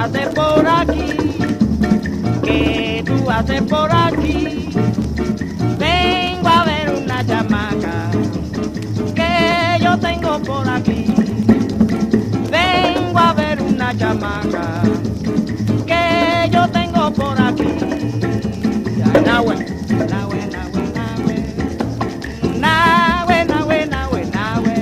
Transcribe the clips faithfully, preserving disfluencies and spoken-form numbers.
haces por aquí? ¿Qué tú haces por aquí? Vengo a ver una chamaca que yo tengo por aquí. Vengo a ver una chamaca que yo tengo por aquí. Ay, Nahue, Nahue, Nahue, Nahue. Nahue, Nahue, Nahue, Nahue.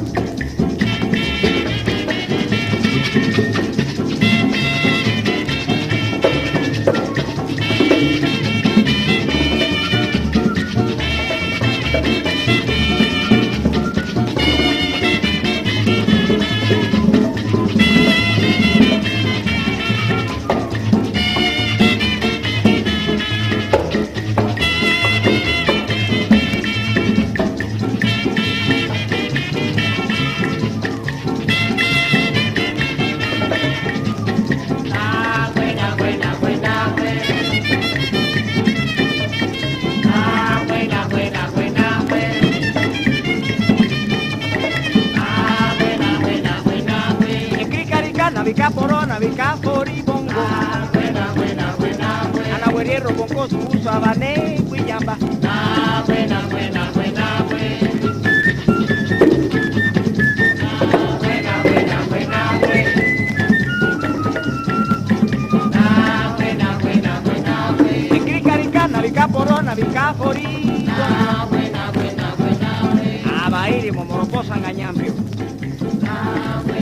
Navica porona, navica poribongo. Ah, buena, buena, buena, buena. Ana huerierro con cosu, uso abané, guiyamba. Ah, buena, buena, buena, buena. Ah, buena, buena, buena, buena. Ah, buena, buena, buena, buena. Encricarica, navica porona, navica poribongo. Ah, buena, buena, buena, buena. Abairi, momoroposa, engañambio. Ah,